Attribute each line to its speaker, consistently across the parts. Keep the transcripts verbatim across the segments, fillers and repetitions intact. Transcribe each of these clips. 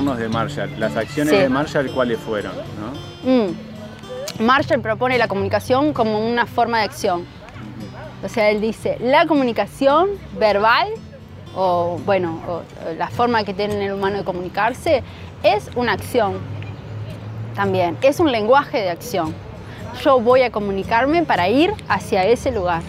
Speaker 1: hablemos de Marshall. Las acciones
Speaker 2: Sí.
Speaker 1: de Marshall, ¿cuáles fueron? ¿No?
Speaker 2: Mm. Marshall propone la comunicación como una forma de acción. O sea, él dice, la comunicación verbal, o bueno, o la forma que tiene el humano de comunicarse, es una acción también, es un lenguaje de acción. Yo voy a comunicarme para ir hacia ese lugar.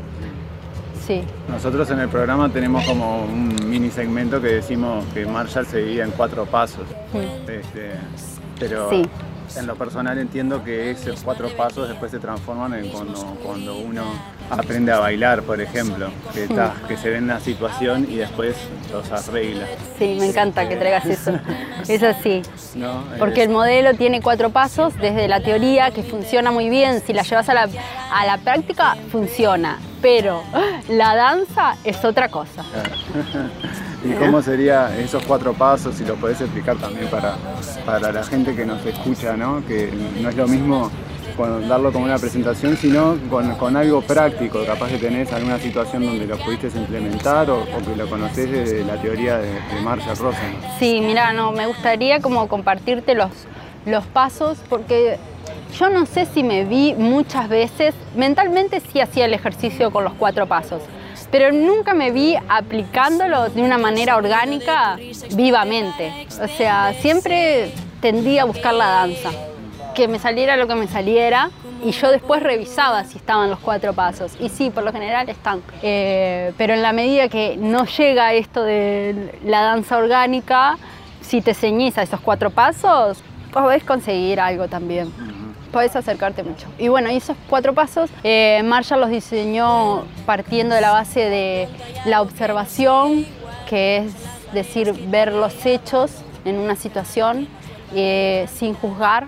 Speaker 2: Sí.
Speaker 1: Nosotros en el programa tenemos como un mini segmento que decimos que Marshall se divide en cuatro pasos.
Speaker 2: Mm.
Speaker 1: Este, pero
Speaker 2: Sí.
Speaker 1: en lo personal entiendo que esos cuatro pasos después se transforman en cuando, cuando uno aprende a bailar, por ejemplo, que, está, que se ve en la situación y después los arregla.
Speaker 2: Sí, me encanta que traigas eso. Es así.
Speaker 1: ¿No?
Speaker 2: Porque
Speaker 1: Es-
Speaker 2: el modelo tiene cuatro pasos desde la teoría, que funciona muy bien. Si la llevas a la, a la práctica, funciona. Pero la danza es otra cosa.
Speaker 1: ¿Y cómo serían esos cuatro pasos? Si lo podés explicar también para, para la gente que nos escucha, ¿no? Que no es lo mismo con- darlo como una presentación, sino con, con algo práctico. Capaz que tenés alguna situación donde lo pudiste implementar o, o que lo conocés de la teoría de, de Marshall Rosen.
Speaker 2: Sí, mira, no, me gustaría como compartirte los, los pasos, porque yo no sé si me vi muchas veces, mentalmente sí hacía el ejercicio con los cuatro pasos, pero nunca me vi aplicándolo de una manera orgánica vivamente. O sea, siempre tendía a buscar la danza, que me saliera lo que me saliera, y yo después revisaba si estaban los cuatro pasos. Y sí, por lo general están. Eh, pero en la medida que no llega esto de la danza orgánica, si te ceñís a esos cuatro pasos, podés conseguir algo también. Podés acercarte mucho. Y bueno, y esos cuatro pasos, eh, Marshall los diseñó partiendo de la base de la observación, que es decir, ver los hechos en una situación eh, sin juzgar,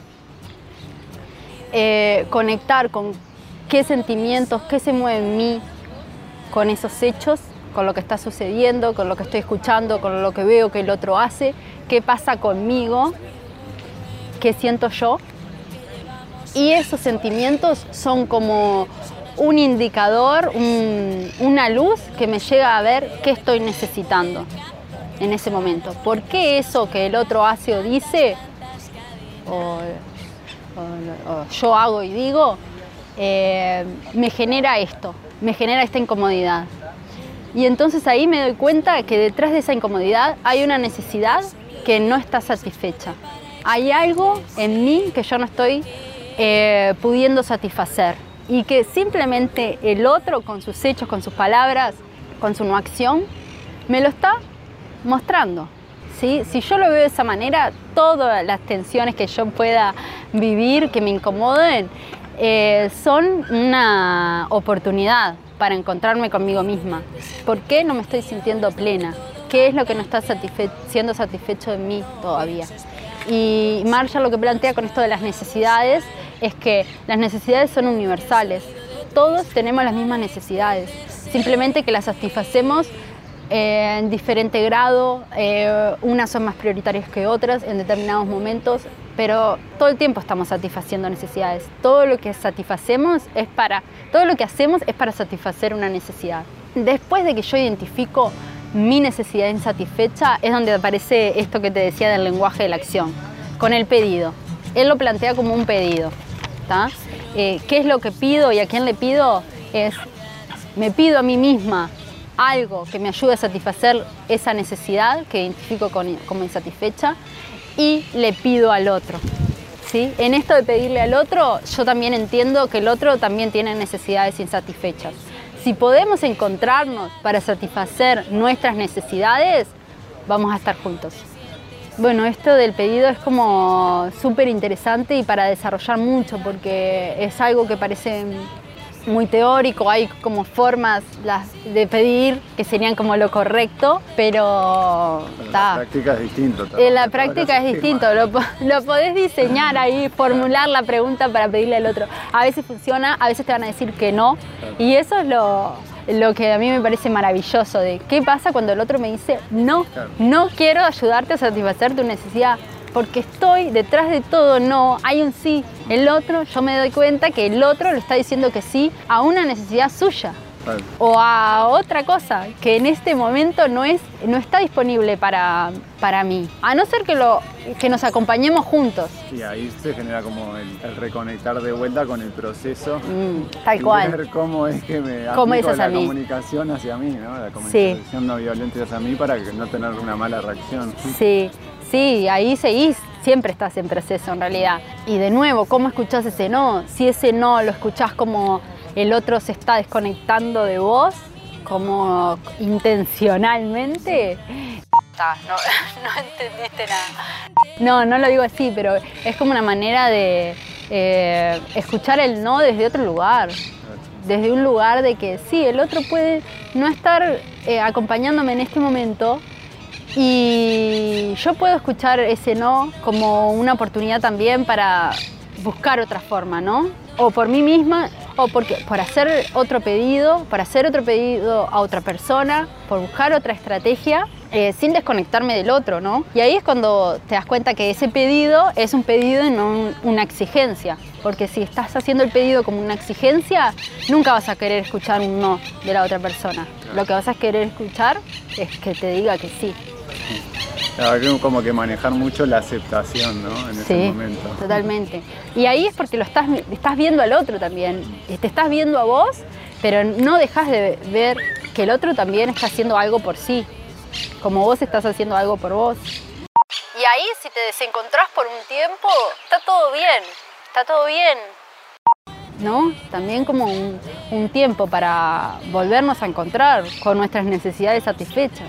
Speaker 2: eh, conectar con qué sentimientos, qué se mueve en mí con esos hechos, con lo que está sucediendo, con lo que estoy escuchando, con lo que veo que el otro hace, qué pasa conmigo, qué siento yo. Y esos sentimientos son como un indicador, un, una luz que me llega a ver qué estoy necesitando en ese momento. ¿Por qué eso que el otro hace o dice, o, o, o yo hago y digo, eh, me genera esto, me genera esta incomodidad? Y entonces ahí me doy cuenta que detrás de esa incomodidad hay una necesidad que no está satisfecha. Hay algo en mí que yo no estoy eh, pudiendo satisfacer y que simplemente el otro con sus hechos, con sus palabras, con su no acción, me lo está mostrando. ¿Sí? Si yo lo veo de esa manera, todas las tensiones que yo pueda vivir, que me incomoden, eh, son una oportunidad para encontrarme conmigo misma. ¿Por qué no me estoy sintiendo plena? ¿Qué es lo que no está satisfe- siendo satisfecho de mí todavía? Y Marshall lo que plantea con esto de las necesidades es que las necesidades son universales. Todos tenemos las mismas necesidades, simplemente que las satisfacemos eh, en diferente grado, eh, unas son más prioritarias que otras en determinados momentos, pero todo el tiempo estamos satisfaciendo necesidades. Todo lo que satisfacemos es para, todo lo que hacemos es para satisfacer una necesidad. Después de que yo identifico mi necesidad insatisfecha, es donde aparece esto que te decía del lenguaje de la acción, con el pedido. Él lo plantea como un pedido, ¿tá? Eh, ¿Qué es lo que pido y a quién le pido? Es, me pido a mí misma algo que me ayude a satisfacer esa necesidad que identifico con, como insatisfecha, y le pido al otro, ¿sí? En esto de pedirle al otro, yo también entiendo que el otro también tiene necesidades insatisfechas. Si podemos encontrarnos para satisfacer nuestras necesidades, vamos a estar juntos. Bueno, esto del pedido es como súper interesante y para desarrollar mucho, porque es algo que parece muy teórico, hay como formas las de pedir que serían como lo correcto, pero
Speaker 1: En
Speaker 2: ta,
Speaker 1: la práctica es distinto.
Speaker 2: en la práctica es distinto, lo, po- lo podés diseñar ahí, formular la pregunta para pedirle al otro. A veces funciona, a veces te van a decir que no, y eso es lo, lo que a mí me parece maravilloso, de qué pasa cuando el otro me dice no,
Speaker 1: Claro.
Speaker 2: no quiero ayudarte a satisfacer tu necesidad, porque estoy detrás de todo no, hay un sí. El otro, yo me doy cuenta que el otro le está diciendo que sí a una necesidad suya.
Speaker 1: Claro.
Speaker 2: O a otra cosa que en este momento no, es, no está disponible para, para mí. A no ser que, lo, que nos acompañemos juntos.
Speaker 1: Y ahí se genera como el, el reconectar de vuelta con el proceso.
Speaker 2: Mm, tal
Speaker 1: y
Speaker 2: cual.
Speaker 1: ver cómo es que me
Speaker 2: ¿Cómo
Speaker 1: aplico
Speaker 2: es hacia
Speaker 1: la
Speaker 2: mí?
Speaker 1: comunicación hacia mí, ¿no? La comunicación sí. no violenta hacia mí para que no tener una mala reacción.
Speaker 2: Sí, sí, ahí seguís. Siempre estás en proceso en realidad. Y de nuevo, ¿cómo escuchás ese no? Si ese no lo escuchás como el otro se está desconectando de vos, como intencionalmente, no, no entendiste nada. No, no lo digo así, pero es como una manera de eh, escuchar el no desde otro lugar. Desde un lugar de que sí, el otro puede no estar eh, acompañándome en este momento, y yo puedo escuchar ese no como una oportunidad también para buscar otra forma, ¿no? O por mí misma, o porque, por hacer otro pedido, para hacer otro pedido a otra persona, por buscar otra estrategia, eh, sin desconectarme del otro, ¿no? Y ahí es cuando te das cuenta que ese pedido es un pedido y no un, una exigencia. Porque si estás haciendo el pedido como una exigencia, nunca vas a querer escuchar un no de la otra persona. Lo que vas a querer escuchar es que te diga que sí.
Speaker 1: Claro, que como que manejar mucho la aceptación, ¿no? En ese
Speaker 2: sí,
Speaker 1: momento.
Speaker 2: Totalmente. Y ahí es porque lo estás, estás viendo al otro también. Te estás viendo a vos, pero no dejas de ver que el otro también está haciendo algo por sí, como vos estás haciendo algo por vos. Y ahí, si te desencontrás por un tiempo, está todo bien, está todo bien. ¿No? También como un, un tiempo para volvernos a encontrar con nuestras necesidades satisfechas.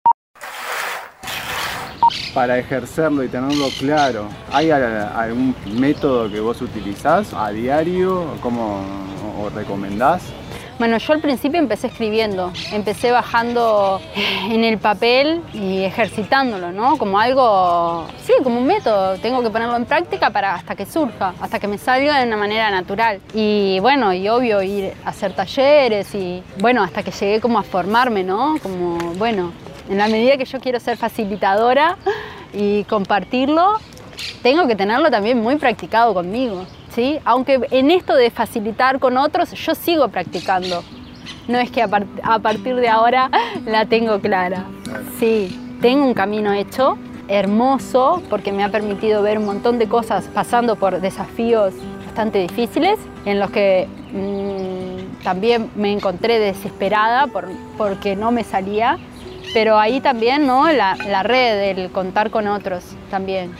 Speaker 1: Para ejercerlo y tenerlo claro, ¿hay algún método que vos utilizás a diario como, o recomendás?
Speaker 2: Bueno, yo al principio empecé escribiendo, empecé bajando en el papel y ejercitándolo, ¿no? Como algo, sí, como un método, tengo que ponerlo en práctica para hasta que surja, hasta que me salga de una manera natural. Y bueno, y obvio ir a hacer talleres y bueno, hasta que llegué como a formarme, ¿no? Como, bueno, en la medida que yo quiero ser facilitadora y compartirlo, tengo que tenerlo también muy practicado conmigo, ¿sí? Aunque en esto de facilitar con otros, yo sigo practicando. No es que a, part a partir de ahora la tengo clara. Sí, tengo un camino hecho, hermoso, porque me ha permitido ver un montón de cosas pasando por desafíos bastante difíciles, en los que mmm, también me encontré desesperada por, porque no me salía. Pero ahí también, ¿no? La, la red, el contar con otros también.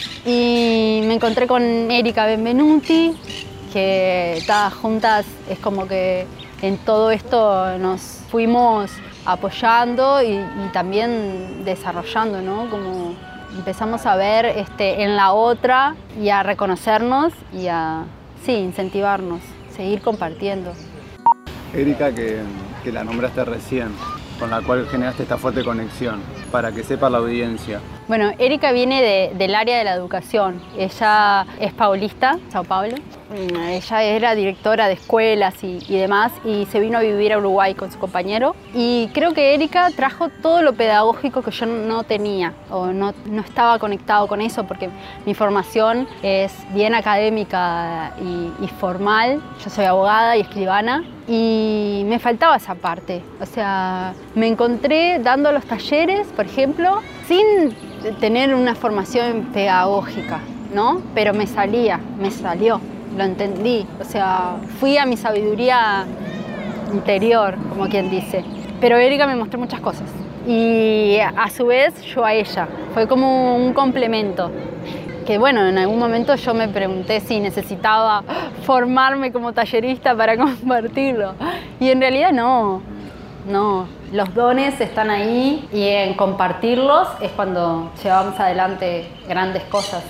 Speaker 2: Y me encontré con Erika Benvenuti, que todas juntas es como que en todo esto nos fuimos apoyando y, y también desarrollando, ¿no? Como empezamos a ver este, en la otra y a reconocernos y a, sí, incentivarnos, seguir compartiendo.
Speaker 1: Erika, que, que la nombraste recién, con la cual generaste esta fuerte conexión, para que sepa la audiencia.
Speaker 2: Bueno, Erika viene de, del área de la educación. Ella es paulista, Sao Paulo. Ella era directora de escuelas y, y demás, y se vino a vivir a Uruguay con su compañero. Y creo que Erika trajo todo lo pedagógico que yo no tenía, o no, no estaba conectado con eso, porque mi formación es bien académica y, y formal. Yo soy abogada y escribana, y me faltaba esa parte. O sea, me encontré dando los talleres, por ejemplo, sin tener una formación pedagógica, ¿no? Pero me salía, me salió. Lo entendí, o sea, fui a mi sabiduría interior, como quien dice. Pero Erika me mostró muchas cosas y a su vez yo a ella. Fue como un complemento. Que bueno, en algún momento yo me pregunté si necesitaba formarme como tallerista para compartirlo. Y en realidad no, no. Los dones están ahí y en compartirlos es cuando llevamos adelante grandes cosas.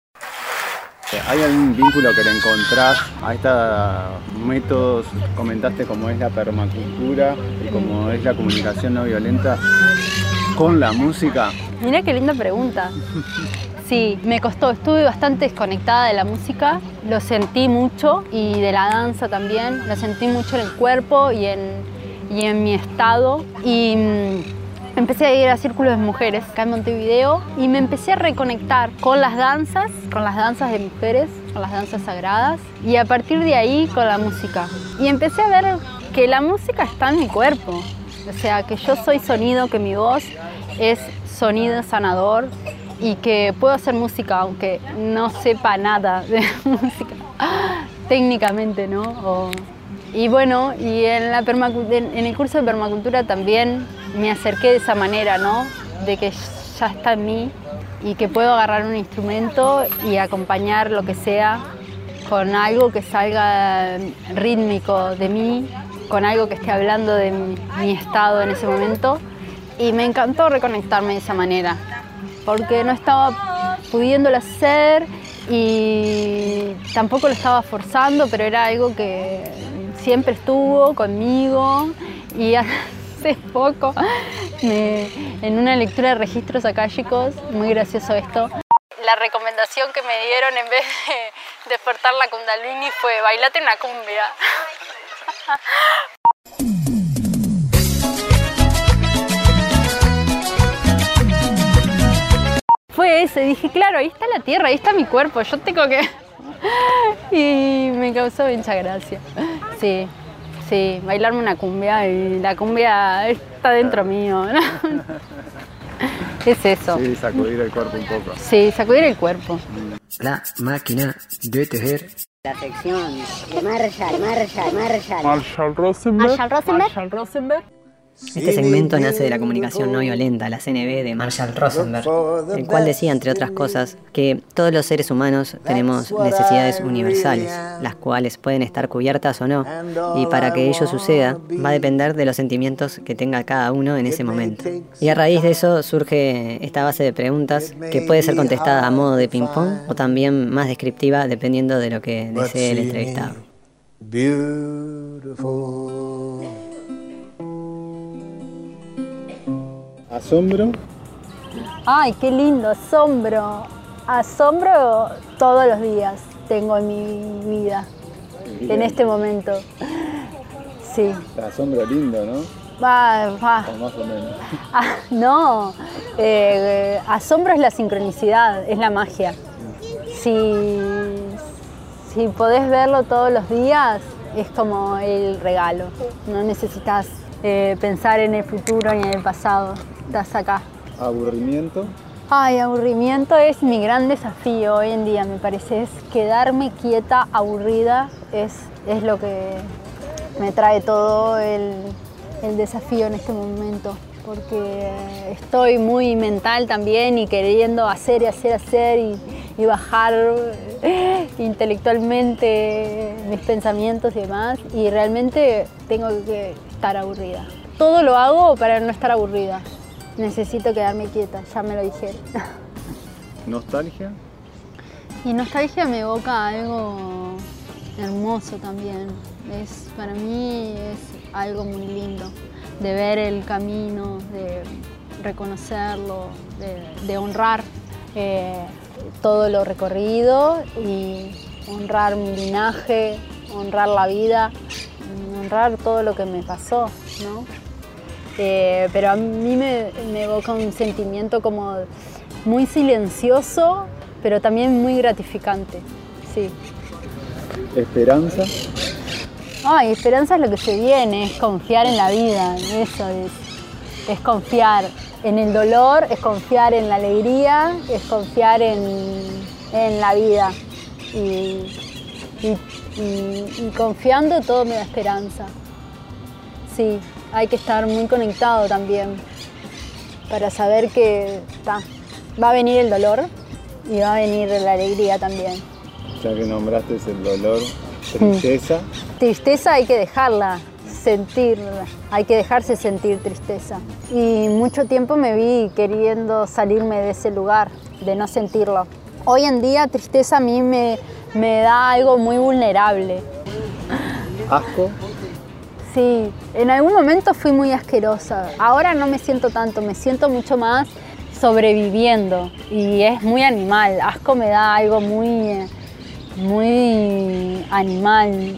Speaker 1: ¿Hay algún vínculo que le encontrás a estos métodos, comentaste como es la permacultura y como es la comunicación no violenta, con la música?
Speaker 2: Mirá qué linda pregunta. Sí, me costó, estuve bastante desconectada de la música, lo sentí mucho, y de la danza también, lo sentí mucho en el cuerpo y en, y en mi estado. Y empecé a ir a círculos de mujeres acá en Montevideo y me empecé a reconectar con las danzas, con las danzas de mujeres, con las danzas sagradas y a partir de ahí con la música. Y empecé a ver que la música está en mi cuerpo, o sea, que yo soy sonido, que mi voz es sonido sanador y que puedo hacer música aunque no sepa nada de música, técnicamente, ¿no? O, y bueno, y en, la en el curso de permacultura también me acerqué de esa manera, ¿no? De que ya está en mí y que puedo agarrar un instrumento y acompañar lo que sea con algo que salga rítmico de mí, con algo que esté hablando de mi, mi estado en ese momento. Y me encantó reconectarme de esa manera, porque no estaba pudiéndolo hacer y tampoco lo estaba forzando, pero era algo que siempre estuvo conmigo. Y hace poco, me, en una lectura de registros akáshicos, muy gracioso esto, la recomendación que me dieron en vez de despertar la kundalini fue bailate una cumbia. Fue eso, y dije, claro, ahí está la tierra, ahí está mi cuerpo, yo tengo que... Y me causó mucha gracia. Sí, sí, bailarme una cumbia y la cumbia está dentro mío, ¿no? Es eso.
Speaker 1: Sí, sacudir el cuerpo un poco.
Speaker 2: Sí, sacudir el cuerpo.
Speaker 3: La máquina de tejer.
Speaker 4: La sección de Marshall, Marshall, Marshall.
Speaker 5: Marshall Rosenberg.
Speaker 2: Marshall Rosenberg.
Speaker 5: Marshall Rosenberg.
Speaker 3: Este segmento nace de la comunicación no violenta, la C N V de Marshall Rosenberg, el cual decía, entre otras cosas, que todos los seres humanos tenemos necesidades universales, las cuales pueden estar cubiertas o no, y para que ello suceda va a depender de los sentimientos que tenga cada uno en ese momento. Y a raíz de eso surge esta base de preguntas que puede ser contestada a modo de ping-pong o también más descriptiva dependiendo de lo que desee el entrevistado.
Speaker 1: ¿Asombro?
Speaker 2: Ay, qué lindo, asombro. Asombro todos los días tengo en mi vida, bien. En este momento. Sí.
Speaker 1: Asombro lindo, ¿no?
Speaker 2: Va, va.
Speaker 1: O más o menos.
Speaker 2: Ah, no, eh, asombro es la sincronicidad, es la magia. Si, si podés verlo todos los días, es como el regalo. No necesitas eh, pensar en el futuro ni en el pasado. Estás acá.
Speaker 1: ¿Aburrimiento?
Speaker 2: Ay, aburrimiento es mi gran desafío hoy en día, me parece. Es quedarme quieta, aburrida, es, es lo que me trae todo el, el desafío en este momento. Porque estoy muy mental también y queriendo hacer y hacer, hacer y, y bajar intelectualmente mis pensamientos y demás. Y realmente tengo que estar aburrida. Todo lo hago para no estar aburrida. Necesito quedarme quieta, ya me lo dijeron.
Speaker 1: ¿Nostalgia?
Speaker 2: Y nostalgia me evoca algo hermoso también. Es, para mí es algo muy lindo, de ver el camino, de reconocerlo, de, de honrar eh, todo lo recorrido y honrar mi linaje, honrar la vida, honrar todo lo que me pasó, ¿no? Eh, pero a mí me, me evoca un sentimiento como muy silencioso, pero también muy gratificante, sí.
Speaker 1: ¿Esperanza?
Speaker 2: Ay, esperanza es lo que se viene, es confiar en la vida, eso es, es confiar en el dolor, es confiar en la alegría, es confiar en, en la vida. Y, y, y, y confiando todo me da esperanza, sí. Hay que estar muy conectado también para saber que ta, va a venir el dolor y va a venir la alegría también.
Speaker 1: Ya que nombraste el dolor, tristeza.
Speaker 2: Mm. Tristeza hay que dejarla sentir, hay que dejarse sentir tristeza. Y mucho tiempo me vi queriendo salirme de ese lugar, de no sentirlo. Hoy en día tristeza a mí me, me da algo muy vulnerable.
Speaker 1: ¿Asco?
Speaker 2: Sí, en algún momento fui muy asquerosa. Ahora no me siento tanto, me siento mucho más sobreviviendo y es muy animal. Asco me da algo muy, muy animal,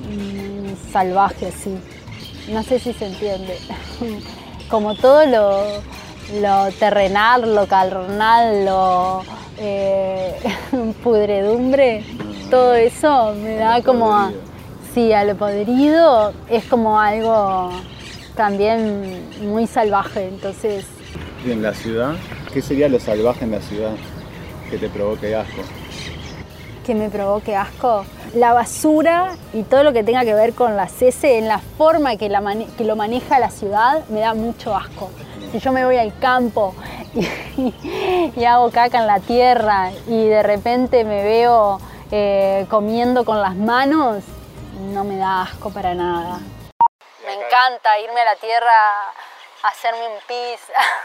Speaker 2: salvaje, sí. No sé si se entiende. Como todo lo, lo terrenal, lo carnal, lo eh, pudredumbre, todo eso me da como a, sí, a lo podrido, es como algo también muy salvaje, entonces.
Speaker 1: ¿Y en la ciudad? ¿Qué sería lo salvaje en la ciudad que te provoque asco?
Speaker 2: Que me provoque asco, la basura y todo lo que tenga que ver con las heces, en la forma que, la mane- que lo maneja la ciudad, me da mucho asco. Si yo me voy al campo y, y hago caca en la tierra y de repente me veo eh, comiendo con las manos, no me da asco para nada. Me encanta irme a la tierra a hacerme un pis.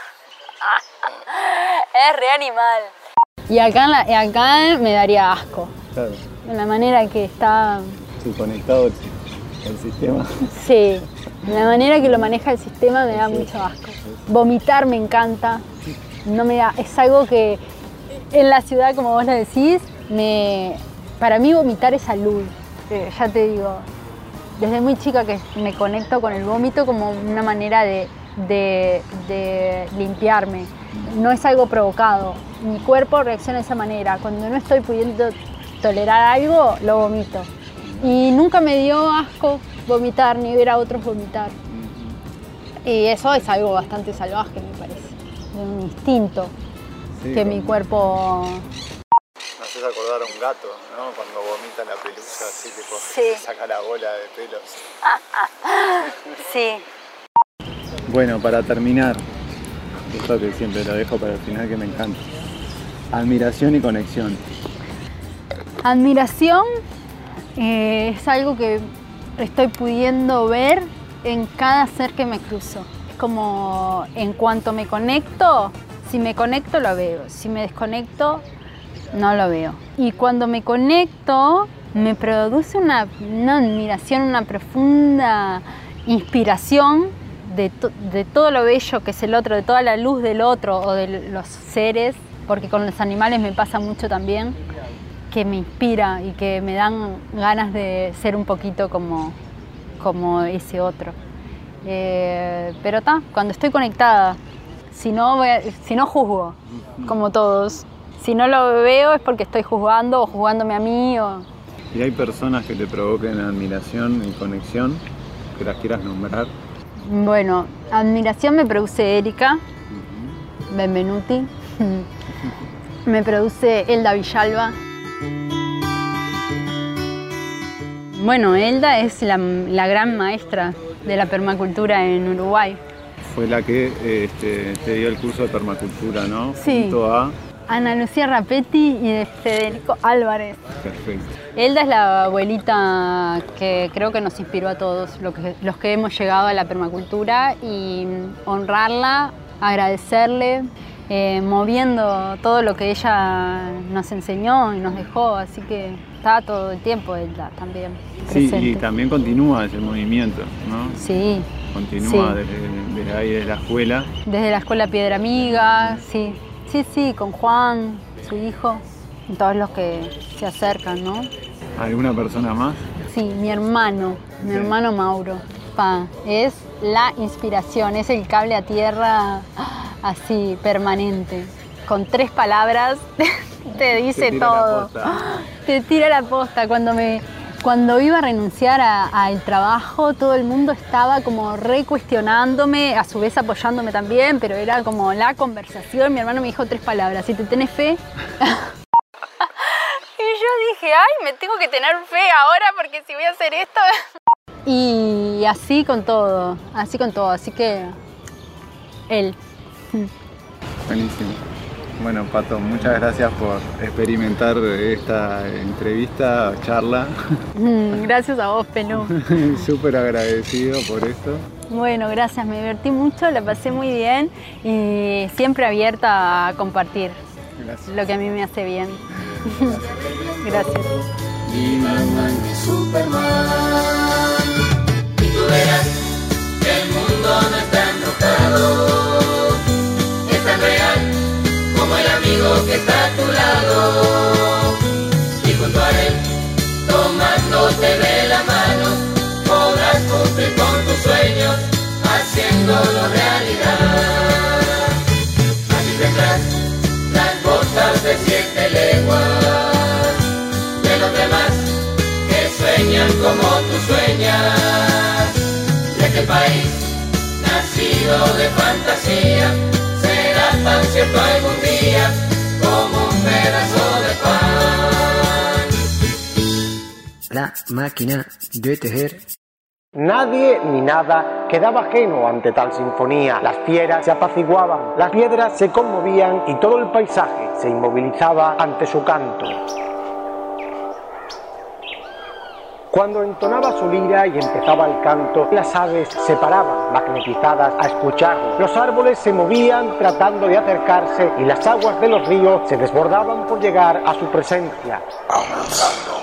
Speaker 2: Es re animal. Y acá, en la, acá me daría asco.
Speaker 1: Claro.
Speaker 2: En la manera que está.
Speaker 1: Sí, conectado el, el sistema.
Speaker 2: Sí, la manera que lo maneja el sistema me da sí. mucho asco. Vomitar me encanta. No me da, es algo que en la ciudad, como vos lo decís, me, para mí vomitar es salud. Eh, ya te digo, desde muy chica que me conecto con el vómito como una manera de, de, de limpiarme. No es algo provocado. Mi cuerpo reacciona de esa manera. Cuando no estoy pudiendo tolerar algo, lo vomito. Y nunca me dio asco vomitar ni ver a otros vomitar. Y eso es algo bastante salvaje, me parece. De un instinto sí, que mi cuerpo...
Speaker 1: Me haces acordar a un gato, ¿no? Cuando vomita la pelusa, así tipo,
Speaker 2: sí.
Speaker 1: saca la bola de pelos.
Speaker 2: Sí.
Speaker 1: Bueno, para terminar, esto que siempre lo dejo para el final, que me encanta. Admiración y conexión.
Speaker 2: Admiración eh, es algo que estoy pudiendo ver en cada ser que me cruzo. Es como en cuanto me conecto, si me conecto lo veo, si me desconecto no lo veo. Y cuando me conecto me produce una, una admiración, una profunda inspiración de, to, de todo lo bello que es el otro, de toda la luz del otro o de los seres, porque con los animales me pasa mucho también, que me inspira y que me dan ganas de ser un poquito como, como ese otro. Eh, pero está, cuando estoy conectada, si no, voy a, si no juzgo, como todos. Si no lo veo es porque estoy juzgando o juzgándome a mí. O...
Speaker 1: ¿Y hay personas que te provoquen admiración y conexión, que las quieras nombrar?
Speaker 2: Bueno, admiración me produce Erika, uh-huh. Benvenuti, me produce Elda Villalba. Bueno, Elda es la, la gran maestra de la permacultura en Uruguay.
Speaker 1: Fue la que este, te dio el curso de permacultura, ¿no?
Speaker 2: Sí.
Speaker 1: Junto a
Speaker 2: Ana Lucía Rapetti y de Federico Álvarez.
Speaker 1: Perfecto.
Speaker 2: Elda es la abuelita que creo que nos inspiró a todos los que, los que hemos llegado a la permacultura, y honrarla, agradecerle, eh, moviendo todo lo que ella nos enseñó y nos dejó, así que está todo el tiempo Elda también presente.
Speaker 1: Sí, y también continúa ese movimiento, ¿no?
Speaker 2: Sí.
Speaker 1: Continúa
Speaker 2: sí.
Speaker 1: Desde, desde ahí, desde la escuela.
Speaker 2: Desde la escuela Piedra Amiga, sí. Sí, sí, con Juan, su hijo, y todos los que se acercan, ¿no?
Speaker 1: ¿Alguna persona más?
Speaker 2: Sí, mi hermano, mi okay. hermano Mauro. Pa, es la inspiración, es el cable a tierra así, permanente. Con tres palabras te dice te todo. Te tira la posta. Cuando me... Cuando iba a renunciar al trabajo, todo el mundo estaba como recuestionándome, a su vez apoyándome también, pero era como la conversación. Mi hermano me dijo tres palabras: si te tenés fe. Y yo dije, ay, me tengo que tener fe ahora porque si voy a hacer esto. Y así con todo, así con todo, así que él.
Speaker 1: Buenísimo. Bueno, Pato, muchas gracias por experimentar esta entrevista, charla.
Speaker 2: Gracias a vos, Pelú.
Speaker 1: Súper agradecido por esto.
Speaker 2: Bueno, gracias, me divertí mucho, la pasé muy bien y siempre abierta a compartir gracias. Lo que a mí me hace bien. Gracias.
Speaker 5: Mi Batman, mi Superman. Y tú verás que el mundo no está enrocado, es tan real como el amigo que está a tu lado, y junto a él, tomándote de la mano, podrás cumplir con tus sueños, haciéndolo realidad. como tú sueñas, de aquel país nacido de fantasía, será tan cierto algún día como un pedazo de pan.
Speaker 6: La máquina de tejer.
Speaker 7: Nadie ni nada quedaba ajeno ante tal sinfonía. Las fieras se apaciguaban, las piedras se conmovían y todo el paisaje se inmovilizaba ante su canto. Cuando entonaba su lira y empezaba el canto, las aves se paraban, magnetizadas a escucharlo. Los árboles se movían tratando de acercarse y las aguas de los ríos se desbordaban por llegar a su presencia.
Speaker 5: Avanzando.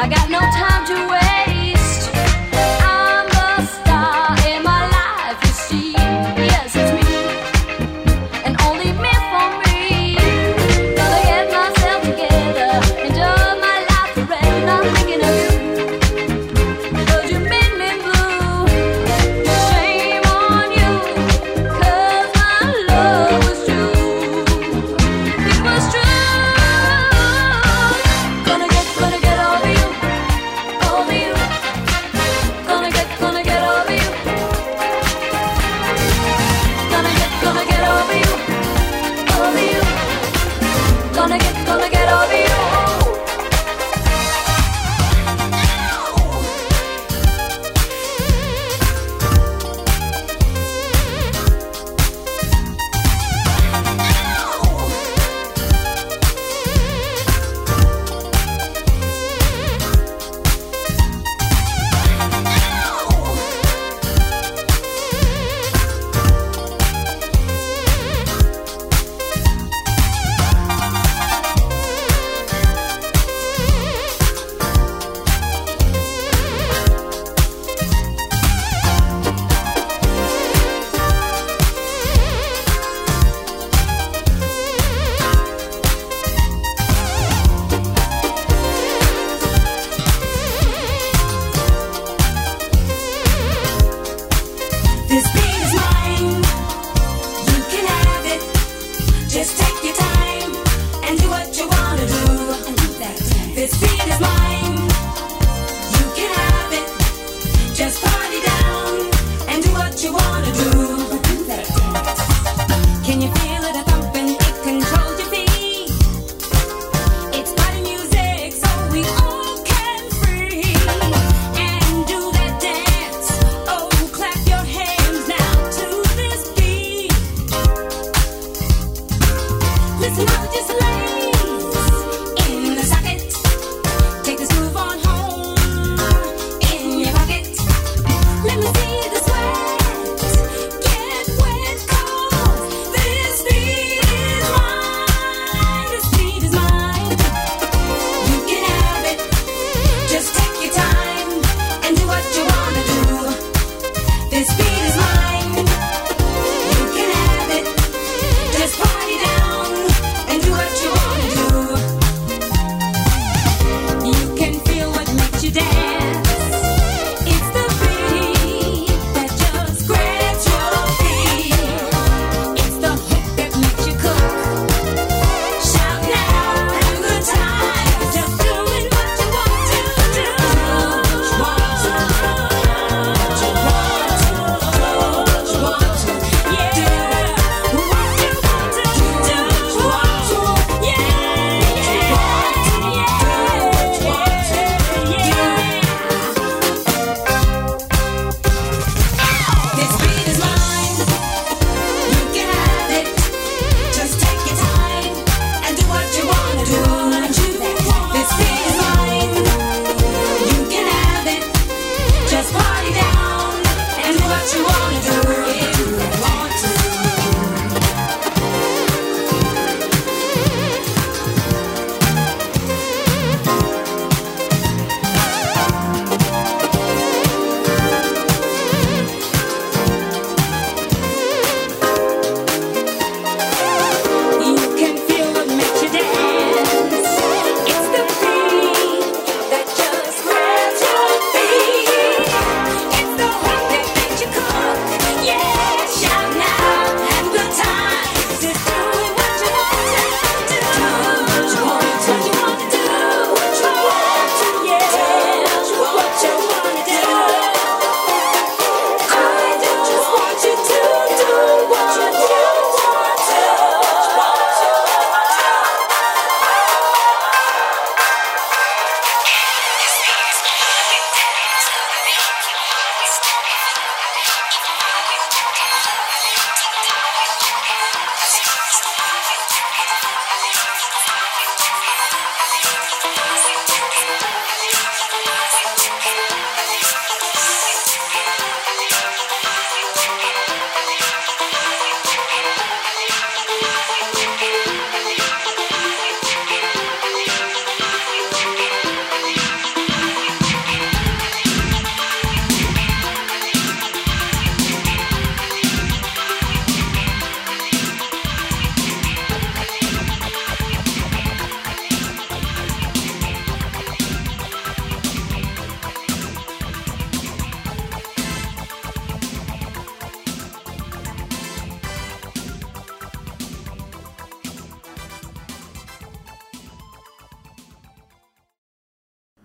Speaker 5: I got no time to waste. I'm the star in my life, you see. Yes, it's me, and only me for me. Gonna get myself together, enjoy my life forever. Not thinking of you, 'cause you made me blue. Shame on you, 'cause my love was true. It was true. Gonna get, gonna get over you.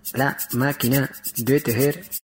Speaker 6: La máquina de tejer.